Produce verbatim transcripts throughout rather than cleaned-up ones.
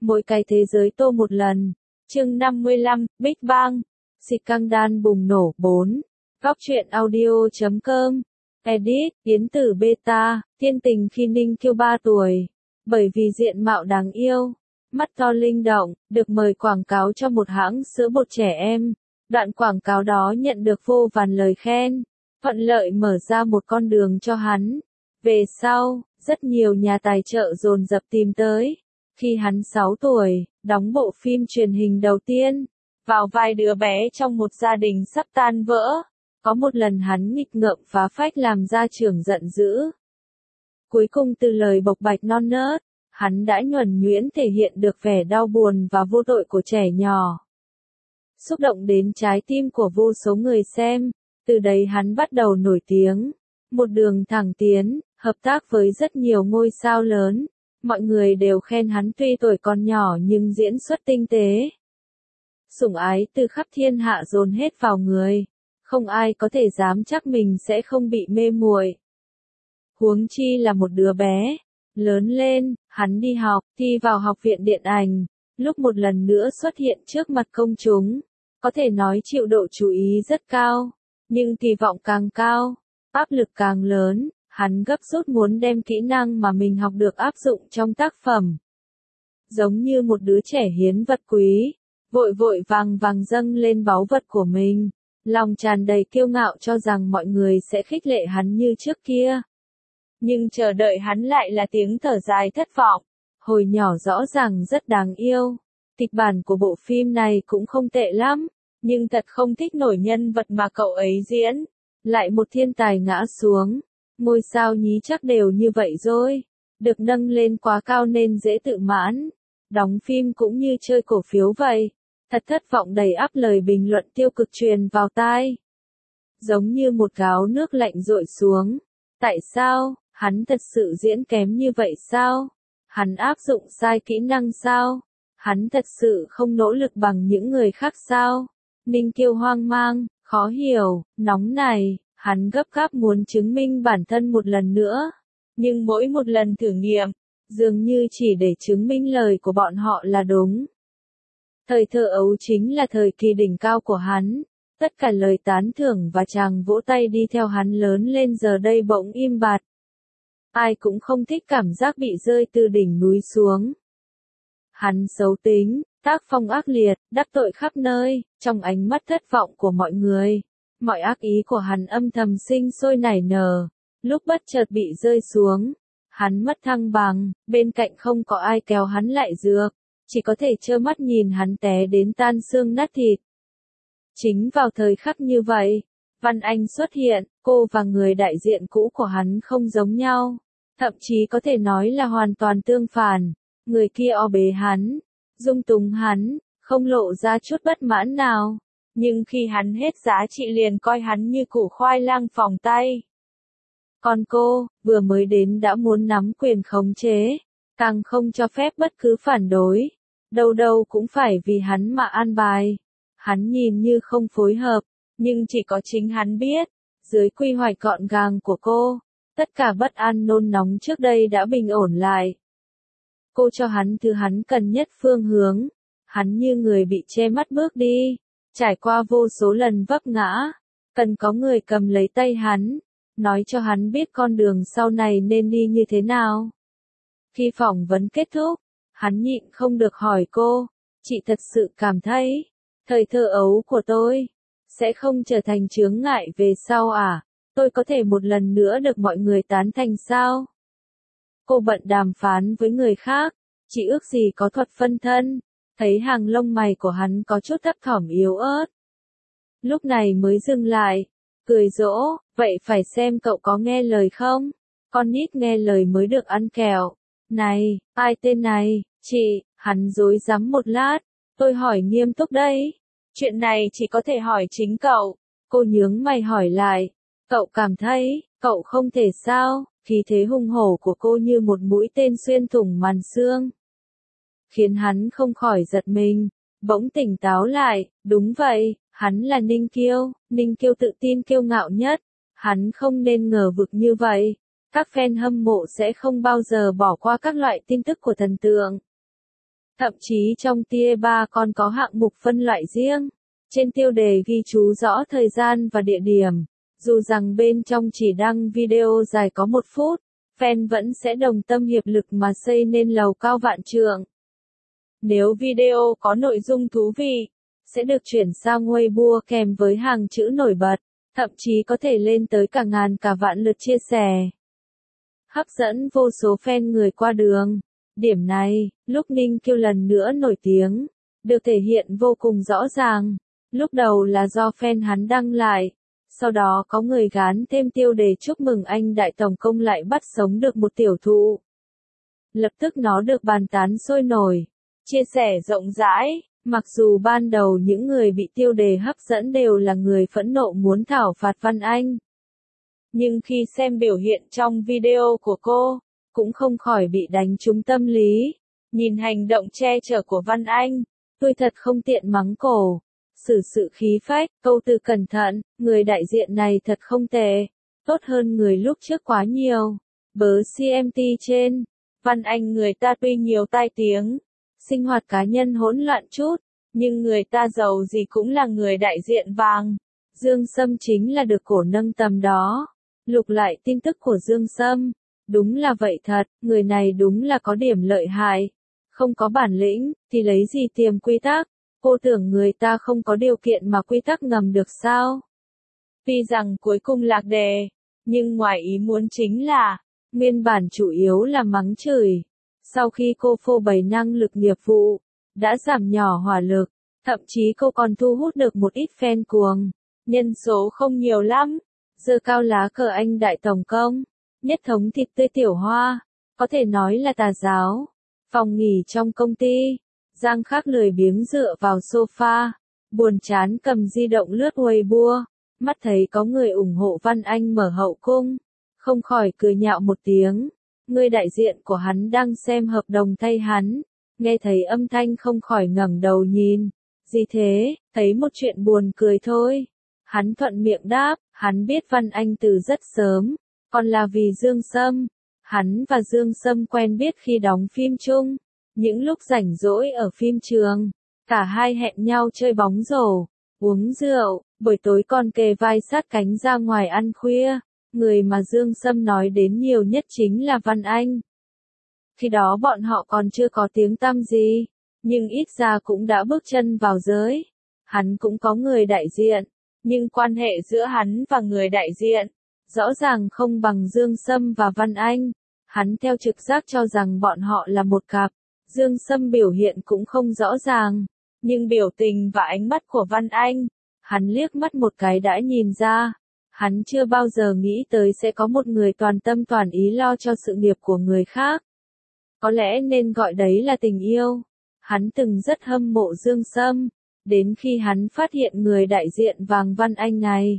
Mỗi cái thế giới tô một lần. Chương năm mươi lăm, Big Bang. Scandal bùng nổ bốn. Góc truyện audio.com. Edit, Yến Tử Beta, thiên tình khi Ninh Kiêu ba tuổi. Bởi vì diện mạo đáng yêu, mắt to linh động, được mời quảng cáo cho một hãng sữa bột trẻ em. Đoạn quảng cáo đó nhận được vô vàn lời khen, thuận lợi mở ra một con đường cho hắn. Về sau, rất nhiều nhà tài trợ dồn dập tìm tới. Khi hắn sáu tuổi, đóng bộ phim truyền hình đầu tiên, vào vai đứa bé trong một gia đình sắp tan vỡ. Có một lần hắn nghịch ngợm phá phách làm gia trưởng giận dữ. Cuối cùng từ lời bộc bạch non nớt, hắn đã nhuần nhuyễn thể hiện được vẻ đau buồn và vô tội của trẻ nhỏ. Xúc động đến trái tim của vô số người xem, từ đấy hắn bắt đầu nổi tiếng. Một đường thẳng tiến, hợp tác với rất nhiều ngôi sao lớn. Mọi người đều khen hắn tuy tuổi còn nhỏ nhưng diễn xuất tinh tế. Sủng ái từ khắp thiên hạ dồn hết vào người. Không ai có thể dám chắc mình sẽ không bị mê muội. Huống chi là một đứa bé. Lớn lên, hắn đi học, thi vào học viện điện ảnh. Lúc một lần nữa xuất hiện trước mặt công chúng. Có thể nói chịu độ chú ý rất cao. Nhưng kỳ vọng càng cao, áp lực càng lớn. Hắn gấp rút muốn đem kỹ năng mà mình học được áp dụng trong tác phẩm. Giống như một đứa trẻ hiến vật quý, vội vội vàng vàng dâng lên báu vật của mình, lòng tràn đầy kiêu ngạo cho rằng mọi người sẽ khích lệ hắn như trước kia. Nhưng chờ đợi hắn lại là tiếng thở dài thất vọng. Hồi nhỏ rõ ràng rất đáng yêu. Kịch bản của bộ phim này cũng không tệ lắm, nhưng thật không thích nổi nhân vật mà cậu ấy diễn. Lại một thiên tài ngã xuống. Ngôi sao nhí chắc đều như vậy rồi, được nâng lên quá cao nên dễ tự mãn. Đóng phim cũng như chơi cổ phiếu vậy, thật thất vọng đầy ắp lời bình luận tiêu cực truyền vào tai. Giống như một gáo nước lạnh dội xuống. Tại sao, hắn thật sự diễn kém như vậy sao? Hắn áp dụng sai kỹ năng sao? Hắn thật sự không nỗ lực bằng những người khác sao? Ninh Kiêu hoang mang, khó hiểu, nóng này. Hắn gấp gáp muốn chứng minh bản thân một lần nữa. Nhưng mỗi một lần thử nghiệm, dường như chỉ để chứng minh lời của bọn họ là đúng. Thời thơ ấu chính là thời kỳ đỉnh cao của hắn. Tất cả lời tán thưởng và tràng vỗ tay đi theo hắn lớn lên giờ đây bỗng im bặt. Ai cũng không thích cảm giác bị rơi từ đỉnh núi xuống. Hắn xấu tính, tác phong ác liệt, đắc tội khắp nơi, trong ánh mắt thất vọng của mọi người. Mọi ác ý của hắn âm thầm sinh sôi nảy nở, lúc bất chợt bị rơi xuống, hắn mất thăng bằng, bên cạnh không có ai kéo hắn lại dược, chỉ có thể trơ mắt nhìn hắn té đến tan xương nát thịt. Chính vào thời khắc như vậy, Văn Anh xuất hiện, cô và người đại diện cũ của hắn không giống nhau, thậm chí có thể nói là hoàn toàn tương phản, người kia o bế hắn, dung túng hắn, không lộ ra chút bất mãn nào. Nhưng khi hắn hết giá trị liền coi hắn như củ khoai lang phỏng tay. Còn cô, vừa mới đến đã muốn nắm quyền khống chế, càng không cho phép bất cứ phản đối. Đâu đâu cũng phải vì hắn mà an bài. Hắn nhìn như không phối hợp, nhưng chỉ có chính hắn biết, dưới quy hoạch gọn gàng của cô, tất cả bất an nôn nóng trước đây đã bình ổn lại. Cô cho hắn thứ hắn cần nhất phương hướng. Hắn như người bị che mắt bước đi. Trải qua vô số lần vấp ngã, cần có người cầm lấy tay hắn, nói cho hắn biết con đường sau này nên đi như thế nào. Khi phỏng vấn kết thúc, hắn nhịn không được hỏi cô, chị thật sự cảm thấy, thời thơ ấu của tôi, sẽ không trở thành chướng ngại về sau à, tôi có thể một lần nữa được mọi người tán thành sao? Cô bận đàm phán với người khác, chỉ ước gì có thuật phân thân. Thấy hàng lông mày của hắn có chút thấp thỏm yếu ớt. Lúc này mới dừng lại, cười dỗ, vậy phải xem cậu có nghe lời không? Con nít nghe lời mới được ăn kẹo. Này, ai tên này, chị, hắn dối rắm một lát, tôi hỏi nghiêm túc đây. Chuyện này chỉ có thể hỏi chính cậu. Cô nhướng mày hỏi lại, cậu cảm thấy, cậu không thể sao, khí thế hung hổ của cô như một mũi tên xuyên thủng màn xương. Khiến hắn không khỏi giật mình, bỗng tỉnh táo lại, đúng vậy, hắn là Ninh Kiêu, Ninh Kiêu tự tin kiêu ngạo nhất, hắn không nên ngờ vực như vậy, các fan hâm mộ sẽ không bao giờ bỏ qua các loại tin tức của thần tượng. Thậm chí trong tier ba còn có hạng mục phân loại riêng. Trên tiêu đề ghi chú rõ thời gian và địa điểm. Dù rằng bên trong chỉ đăng video dài có một phút, fan vẫn sẽ đồng tâm hiệp lực mà xây nên lầu cao vạn trượng. Nếu video có nội dung thú vị, sẽ được chuyển sang Weibo kèm với hàng chữ nổi bật, thậm chí có thể lên tới cả ngàn cả vạn lượt chia sẻ. Hấp dẫn vô số fan người qua đường. Điểm này, lúc Ninh Kiêu lần nữa nổi tiếng, được thể hiện vô cùng rõ ràng. Lúc đầu là do fan hắn đăng lại, sau đó có người gán thêm tiêu đề chúc mừng anh đại tổng công lại bắt sống được một tiểu thụ. Lập tức nó được bàn tán sôi nổi, chia sẻ rộng rãi, mặc dù ban đầu những người bị tiêu đề hấp dẫn đều là người phẫn nộ muốn thảo phạt Văn Anh. Nhưng khi xem biểu hiện trong video của cô, cũng không khỏi bị đánh trúng tâm lý. Nhìn hành động che chở của Văn Anh, tôi thật không tiện mắng cổ. Xử sự khí phách, câu từ cẩn thận, người đại diện này thật không tệ. Tốt hơn người lúc trước quá nhiều. Bớ xê em tê trên, Văn Anh người ta tuy nhiều tai tiếng, sinh hoạt cá nhân hỗn loạn chút, nhưng người ta giàu gì cũng là người đại diện vàng. Dương Sâm chính là được cổ nâng tầm đó. Lục lại tin tức của Dương Sâm. Đúng là vậy thật, người này đúng là có điểm lợi hại. Không có bản lĩnh, thì lấy gì tiềm quy tắc? Cô tưởng người ta không có điều kiện mà quy tắc ngầm được sao? Tuy rằng cuối cùng lạc đề, nhưng ngoài ý muốn chính là, nguyên bản chủ yếu là mắng chửi. Sau khi cô phô bày năng lực nghiệp vụ, đã giảm nhỏ hỏa lực, thậm chí cô còn thu hút được một ít fan cuồng. Nhân số không nhiều lắm, giơ cao lá cờ anh đại tổng công, nhất thống thịt tươi tiểu hoa, có thể nói là tà giáo. Phòng nghỉ trong công ty, Giang Khắc lười biếng dựa vào sofa, buồn chán cầm di động lướt Weibo, mắt thấy có người ủng hộ Văn Anh mở hậu cung, không khỏi cười nhạo một tiếng. Người đại diện của hắn đang xem hợp đồng thay hắn, nghe thấy âm thanh không khỏi ngẩng đầu nhìn. Gì thế, thấy một chuyện buồn cười thôi. Hắn thuận miệng đáp, hắn biết Văn Anh từ rất sớm, còn là vì Dương Sâm. Hắn và Dương Sâm quen biết khi đóng phim chung. Những lúc rảnh rỗi ở phim trường, cả hai hẹn nhau chơi bóng rổ, uống rượu, buổi tối còn kề vai sát cánh ra ngoài ăn khuya. Người mà Dương Sâm nói đến nhiều nhất chính là Văn Anh. Khi đó bọn họ còn chưa có tiếng tăm gì, nhưng ít ra cũng đã bước chân vào giới. Hắn cũng có người đại diện, nhưng quan hệ giữa hắn và người đại diện, rõ ràng không bằng Dương Sâm và Văn Anh. Hắn theo trực giác cho rằng bọn họ là một cặp. Dương Sâm biểu hiện cũng không rõ ràng, nhưng biểu tình và ánh mắt của Văn Anh, hắn liếc mắt một cái đã nhìn ra. Hắn chưa bao giờ nghĩ tới sẽ có một người toàn tâm toàn ý lo cho sự nghiệp của người khác. Có lẽ nên gọi đấy là tình yêu. Hắn từng rất hâm mộ Dương Sâm, đến khi hắn phát hiện người đại diện vàng Văn Anh này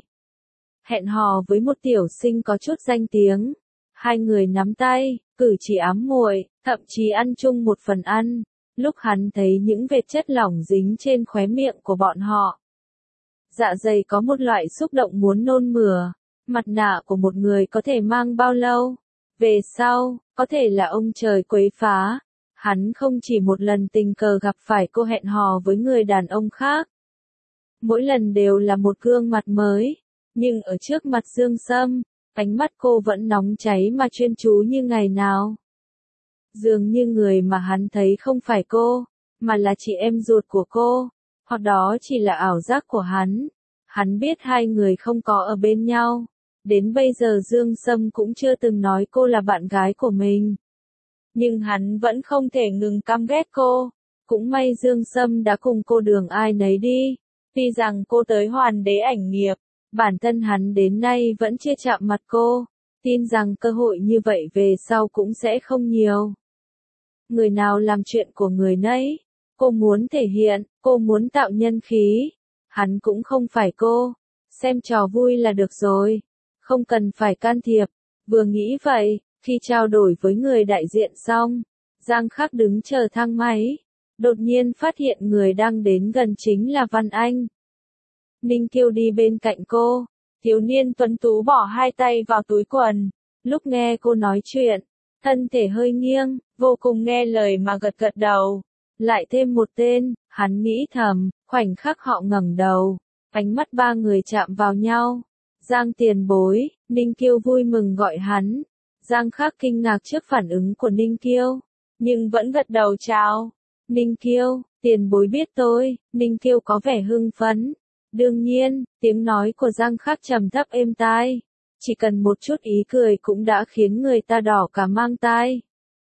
hẹn hò với một tiểu sinh có chút danh tiếng. Hai người nắm tay, cử chỉ ám muội, thậm chí ăn chung một phần ăn. Lúc hắn thấy những vệt chất lỏng dính trên khóe miệng của bọn họ, dạ dày có một loại xúc động muốn nôn mửa. Mặt nạ của một người có thể mang bao lâu? Về sau, có thể là ông trời quấy phá. Hắn không chỉ một lần tình cờ gặp phải cô hẹn hò với người đàn ông khác. Mỗi lần đều là một gương mặt mới. Nhưng ở trước mặt Dương Sâm, ánh mắt cô vẫn nóng cháy mà chuyên chú như ngày nào. Dường như người mà hắn thấy không phải cô, mà là chị em ruột của cô, hoặc đó chỉ là ảo giác của hắn. Hắn biết hai người không có ở bên nhau. Đến bây giờ Dương Sâm cũng chưa từng nói cô là bạn gái của mình. Nhưng hắn vẫn không thể ngừng căm ghét cô. Cũng may Dương Sâm đã cùng cô đường ai nấy đi. Tuy rằng cô tới hoàn đế ảnh nghiệp, bản thân hắn đến nay vẫn chưa chạm mặt cô. Tin rằng cơ hội như vậy về sau cũng sẽ không nhiều. Người nào làm chuyện của người nấy. Cô muốn thể hiện, cô muốn tạo nhân khí. Hắn cũng không phải cô. Xem trò vui là được rồi. Không cần phải can thiệp. Vừa nghĩ vậy, khi trao đổi với người đại diện xong, Giang Khắc đứng chờ thang máy. Đột nhiên phát hiện người đang đến gần chính là Văn Anh. Ninh Kiêu đi bên cạnh cô. Thiếu niên tuấn tú bỏ hai tay vào túi quần. Lúc nghe cô nói chuyện, thân thể hơi nghiêng, vô cùng nghe lời mà gật gật đầu. Lại thêm một tên, hắn nghĩ thầm, khoảnh khắc họ ngẩng đầu, ánh mắt ba người chạm vào nhau. Giang tiền bối, Ninh Kiêu vui mừng gọi hắn. Giang Khắc kinh ngạc trước phản ứng của Ninh Kiêu, nhưng vẫn gật đầu chào. Ninh Kiêu, tiền bối biết tôi. Ninh Kiêu có vẻ hưng phấn. Đương nhiên, tiếng nói của Giang Khắc trầm thấp êm tai. Chỉ cần một chút ý cười cũng đã khiến người ta đỏ cả mang tai.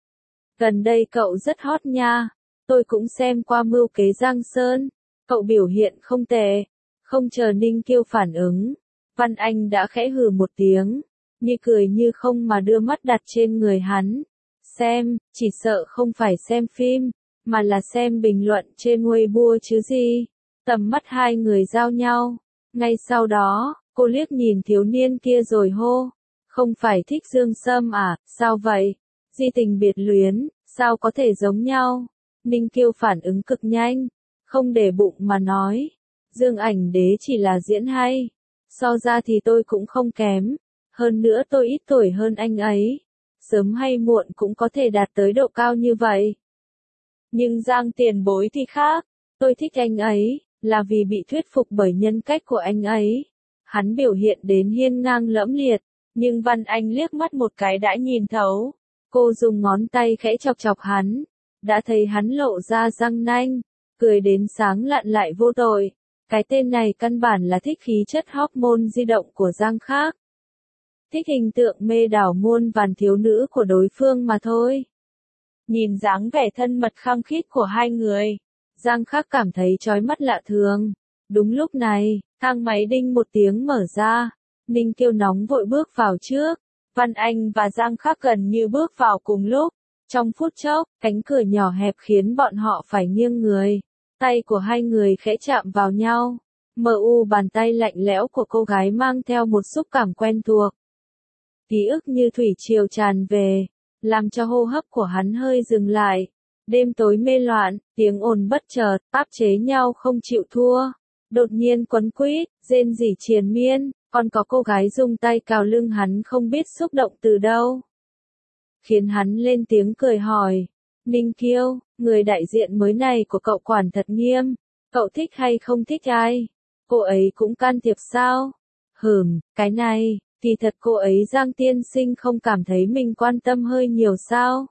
Gần đây cậu rất hot nha. Tôi cũng xem qua mưu kế Giang Sơn. Cậu biểu hiện không tệ. Không chờ Ninh Kiêu phản ứng, Văn Anh đã khẽ hừ một tiếng, như cười như không mà đưa mắt đặt trên người hắn. Xem, chỉ sợ không phải xem phim, mà là xem bình luận trên Weibo chứ gì. Tầm mắt hai người giao nhau. Ngay sau đó, cô liếc nhìn thiếu niên kia rồi hô. Không phải thích Dương Sâm à, sao vậy? Di tình biệt luyến, sao có thể giống nhau? Ninh Kiêu phản ứng cực nhanh, không để bụng mà nói. Dương Ảnh Đế chỉ là diễn hay. So ra thì tôi cũng không kém. Hơn nữa tôi ít tuổi hơn anh ấy. Sớm hay muộn cũng có thể đạt tới độ cao như vậy. Nhưng Giang tiền bối thì khác. Tôi thích anh ấy, là vì bị thuyết phục bởi nhân cách của anh ấy. Hắn biểu hiện đến hiên ngang lẫm liệt, nhưng Văn Anh liếc mắt một cái đã nhìn thấu. Cô dùng ngón tay khẽ chọc chọc hắn, đã thấy hắn lộ ra răng nanh, cười đến sáng lạn lại vô tội. Cái tên này căn bản là thích khí chất hormone di động của Giang Khắc. Thích hình tượng mê đảo muôn vàn thiếu nữ của đối phương mà thôi. Nhìn dáng vẻ thân mật khăng khít của hai người, Giang Khắc cảm thấy chói mắt lạ thường. Đúng lúc này, thang máy đinh một tiếng mở ra. Ninh Kiêu nóng vội bước vào trước. Văn Anh và Giang Khắc gần như bước vào cùng lúc. Trong phút chốc, cánh cửa nhỏ hẹp khiến bọn họ phải nghiêng người. Tay của hai người khẽ chạm vào nhau. Mờ u bàn tay lạnh lẽo của cô gái mang theo một xúc cảm quen thuộc. Ký ức như thủy triều tràn về, làm cho hô hấp của hắn hơi dừng lại. Đêm tối mê loạn, tiếng ồn bất chợt, áp chế nhau không chịu thua. Đột nhiên quấn quýt, rên rỉ triền miên, còn có cô gái dùng tay cào lưng hắn không biết xúc động từ đâu. Khiến hắn lên tiếng cười hỏi. Ninh Kiêu, người đại diện mới này của cậu quản thật nghiêm. Cậu thích hay không thích ai? Cô ấy cũng can thiệp sao? Hừm, cái này, kỳ thật cô ấy Giang tiên sinh không cảm thấy mình quan tâm hơi nhiều sao?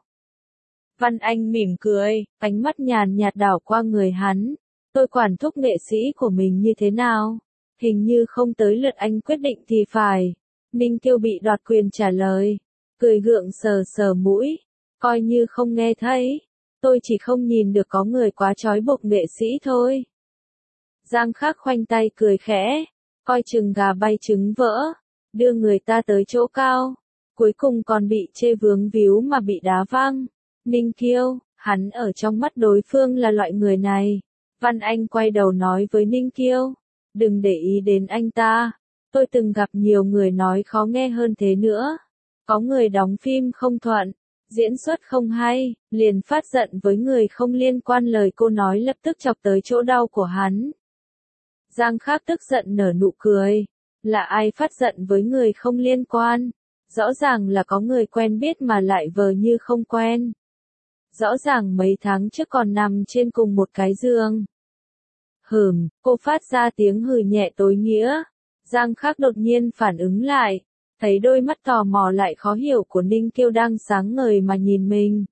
Văn Anh mỉm cười, ánh mắt nhàn nhạt đảo qua người hắn. Tôi quản thúc nghệ sĩ của mình như thế nào? Hình như không tới lượt anh quyết định thì phải. Ninh Kiêu bị đoạt quyền trả lời. Cười gượng sờ sờ mũi. Coi như không nghe thấy. Tôi chỉ không nhìn được có người quá trói buộc nghệ sĩ thôi. Giang Khắc khoanh tay cười khẽ. Coi chừng gà bay trứng vỡ. Đưa người ta tới chỗ cao. Cuối cùng còn bị chê vướng víu mà bị đá văng. Ninh Kiêu, hắn ở trong mắt đối phương là loại người này. Văn Anh quay đầu nói với Ninh Kiêu. Đừng để ý đến anh ta. Tôi từng gặp nhiều người nói khó nghe hơn thế nữa. Có người đóng phim không thuận, diễn xuất không hay, liền phát giận với người không liên quan, lời cô nói lập tức chọc tới chỗ đau của hắn. Giang Khắc tức giận nở nụ cười. Là ai phát giận với người không liên quan? Rõ ràng là có người quen biết mà lại vờ như không quen. Rõ ràng mấy tháng trước còn nằm trên cùng một cái giường. Hừm, cô phát ra tiếng hừ nhẹ tối nghĩa. Giang Khắc đột nhiên phản ứng lại, thấy đôi mắt tò mò lại khó hiểu của Ninh Kiêu đang sáng ngời mà nhìn mình.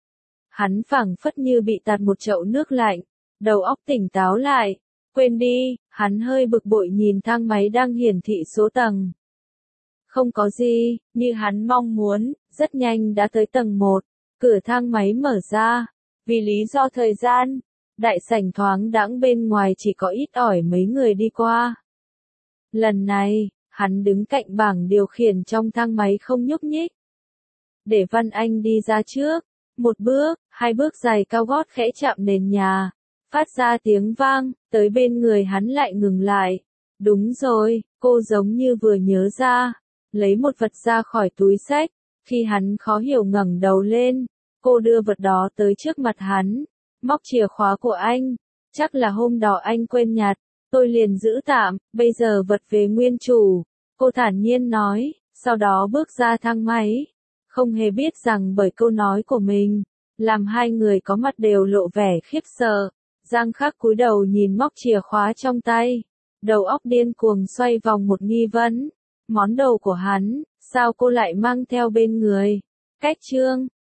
Hắn phảng phất như bị tạt một chậu nước lạnh, đầu óc tỉnh táo lại. Quên đi, hắn hơi bực bội nhìn thang máy đang hiển thị số tầng. Không có gì, như hắn mong muốn, rất nhanh đã tới tầng một. Cửa thang máy mở ra. Vì lý do thời gian, đại sảnh thoáng đãng, bên ngoài chỉ có ít ỏi mấy người đi qua. Lần này, hắn đứng cạnh bảng điều khiển trong thang máy không nhúc nhích. Để Văn Anh đi ra trước. Một bước, hai bước dài cao gót khẽ chạm nền nhà. Phát ra tiếng vang, tới bên người hắn lại ngừng lại. Đúng rồi, cô giống như vừa nhớ ra. Lấy một vật ra khỏi túi xách. Khi hắn khó hiểu ngẩng đầu lên, cô đưa vật đó tới trước mặt hắn. Móc chìa khóa của anh. Chắc là hôm đó anh quên nhặt. Tôi liền giữ tạm, bây giờ vật về nguyên chủ. Cô thản nhiên nói, sau đó bước ra thang máy. Không hề biết rằng bởi câu nói của mình, làm hai người có mặt đều lộ vẻ khiếp sợ. Giang Khắc cúi đầu nhìn móc chìa khóa trong tay, đầu óc điên cuồng xoay vòng một nghi vấn. Món đồ của hắn, sao cô lại mang theo bên người? Cách Trương